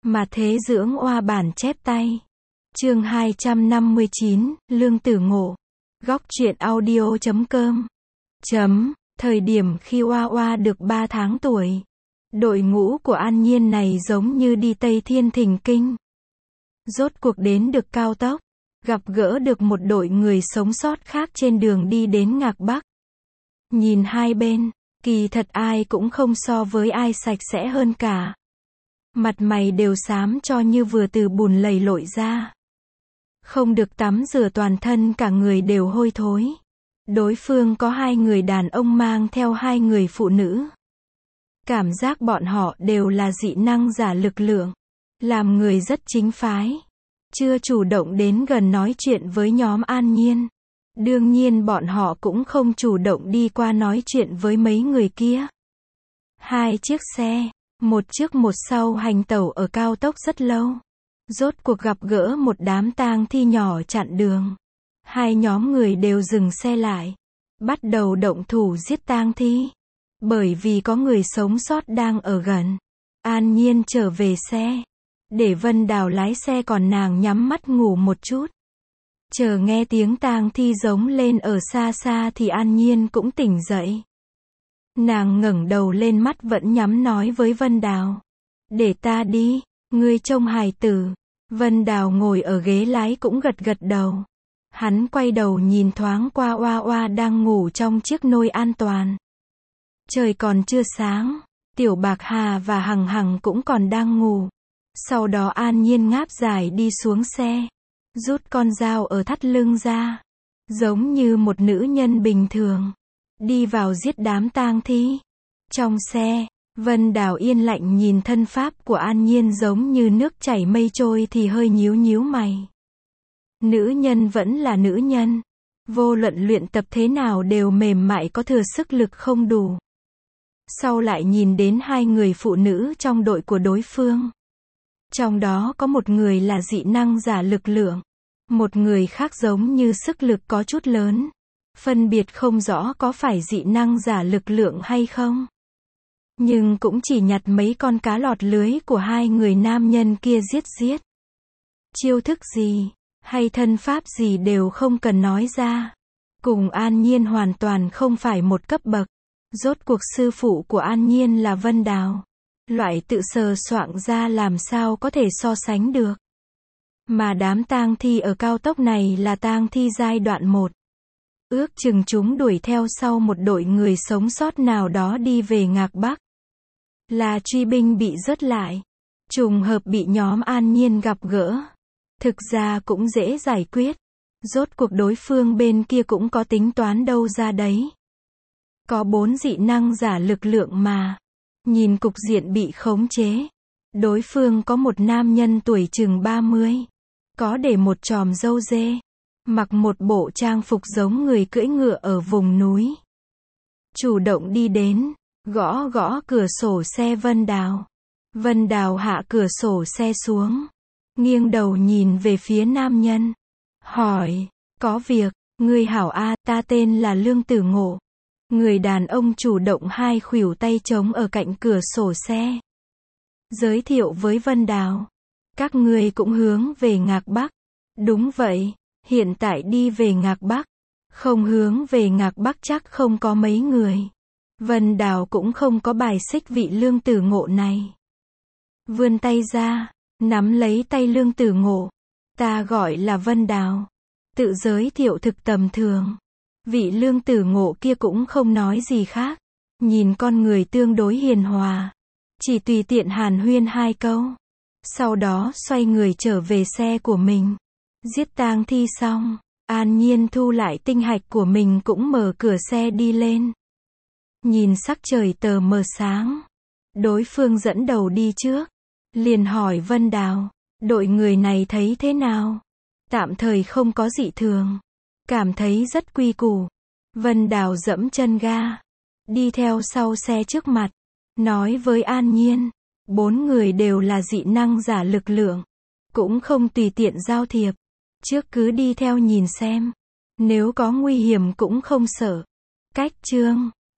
Mà thế dưỡng oa bản chép tay. Chương 259, Lương Tử Ngộ. Góc truyện audio.com. Thời điểm khi oa oa được 3 tháng tuổi, đội ngũ của An Nhiên này giống như đi Tây Thiên Thỉnh Kinh. Rốt cuộc đến được cao tốc, gặp gỡ được một đội người sống sót khác trên đường đi đến Ngạc Bắc. Nhìn hai bên, kỳ thật ai cũng không so với ai sạch sẽ hơn cả. Mặt mày đều xám cho như vừa từ bùn lầy lội ra. Không được tắm rửa toàn thân cả người đều hôi thối. Đối phương có 2 người đàn ông mang theo 2 người phụ nữ. Cảm giác bọn họ đều là dị năng giả lực lượng. Làm người rất chính phái. Chưa chủ động đến gần nói chuyện với nhóm An Nhiên. Đương nhiên bọn họ cũng không chủ động đi qua nói chuyện với mấy người kia. 2 chiếc xe, một trước một sau hành tẩu ở cao tốc rất lâu. Rốt cuộc gặp gỡ một đám tang thi nhỏ chặn đường. 2 nhóm người đều dừng xe lại. Bắt đầu động thủ giết tang thi. Bởi vì có người sống sót đang ở gần. An Nhiên trở về xe. Để Vân Đào lái xe còn nàng nhắm mắt ngủ một chút. Chờ nghe tiếng tang thi giống lên ở xa xa thì An Nhiên cũng tỉnh dậy. Nàng ngẩng đầu lên mắt vẫn nhắm nói với Vân Đào. Để ta đi, ngươi trông hài tử. Vân Đào ngồi ở ghế lái cũng gật gật đầu. Hắn quay đầu nhìn thoáng qua oa oa đang ngủ trong chiếc nôi an toàn. Trời còn chưa sáng, Tiểu Bạc Hà và Hằng Hằng cũng còn đang ngủ. Sau đó An Nhiên ngáp dài đi xuống xe. Rút con dao ở thắt lưng ra. Giống như một nữ nhân bình thường. Đi vào giết đám tang thi. Trong xe, Vân Đào yên lặng nhìn thân pháp của An Nhiên giống như nước chảy mây trôi thì hơi nhíu nhíu mày. Nữ nhân vẫn là nữ nhân. Vô luận luyện tập thế nào đều mềm mại có thừa sức lực không đủ. Sau lại nhìn đến 2 người phụ nữ trong đội của đối phương. Trong đó có một người là dị năng giả lực lượng. Một người khác giống như sức lực có chút lớn. Phân biệt không rõ có phải dị năng giả lực lượng hay không. Nhưng cũng chỉ nhặt mấy con cá lọt lưới của 2 người nam nhân kia giết. Chiêu thức gì, hay thân pháp gì đều không cần nói ra. Cùng An Nhiên hoàn toàn không phải một cấp bậc. Rốt cuộc sư phụ của An Nhiên là Vân Đào. Loại tự sờ soạng ra làm sao có thể so sánh được. Mà đám tang thi ở cao tốc này là tang thi giai đoạn 1. Ước chừng chúng đuổi theo sau một đội người sống sót nào đó đi về Ngạc Bắc. Là truy binh bị rớt lại. Trùng hợp bị nhóm An Nhiên gặp gỡ. Thực ra cũng dễ giải quyết. Rốt cuộc đối phương bên kia cũng có tính toán đâu ra đấy. Có 4 dị năng giả lực lượng mà. Nhìn cục diện bị khống chế. Đối phương có một nam nhân tuổi chừng 30. Có để một chòm râu dê. Mặc một bộ trang phục giống người cưỡi ngựa ở vùng núi. Chủ động đi đến. Gõ gõ cửa sổ xe Vân Đào. Vân Đào hạ cửa sổ xe xuống. Nghiêng đầu nhìn về phía nam nhân. Hỏi. Có việc. Ngươi hảo a, ta tên là Lương Tử Ngộ. Người đàn ông chủ động 2 khuỷu tay trống ở cạnh cửa sổ xe. Giới thiệu với Vân Đào. Các ngươi cũng hướng về Ngạc Bắc. Đúng vậy, hiện tại đi về Ngạc Bắc. Không hướng về Ngạc Bắc chắc không có mấy người. Vân Đào cũng không có bài xích vị Lương Tử Ngộ này. Vươn tay ra, nắm lấy tay Lương Tử Ngộ. Ta gọi là Vân Đào. Tự giới thiệu thực tầm thường. Vị Lương Tử Ngộ kia cũng không nói gì khác. Nhìn con người tương đối hiền hòa. Chỉ tùy tiện hàn huyên 2 câu. Sau đó xoay người trở về xe của mình. Giết tang thi xong, An Nhiên thu lại tinh hạch của mình cũng mở cửa xe đi lên. Nhìn sắc trời tờ mờ sáng. Đối phương dẫn đầu đi trước. Liền hỏi Vân Đào. Đội người này thấy thế nào? Tạm thời không có dị thường. Cảm thấy rất quy củ. Vân Đào dẫm chân ga. Đi theo sau xe trước mặt. Nói với An Nhiên. 4 người đều là dị năng giả lực lượng. Cũng không tùy tiện giao thiệp. Trước cứ đi theo nhìn xem. Nếu có nguy hiểm cũng không sợ. Cách chương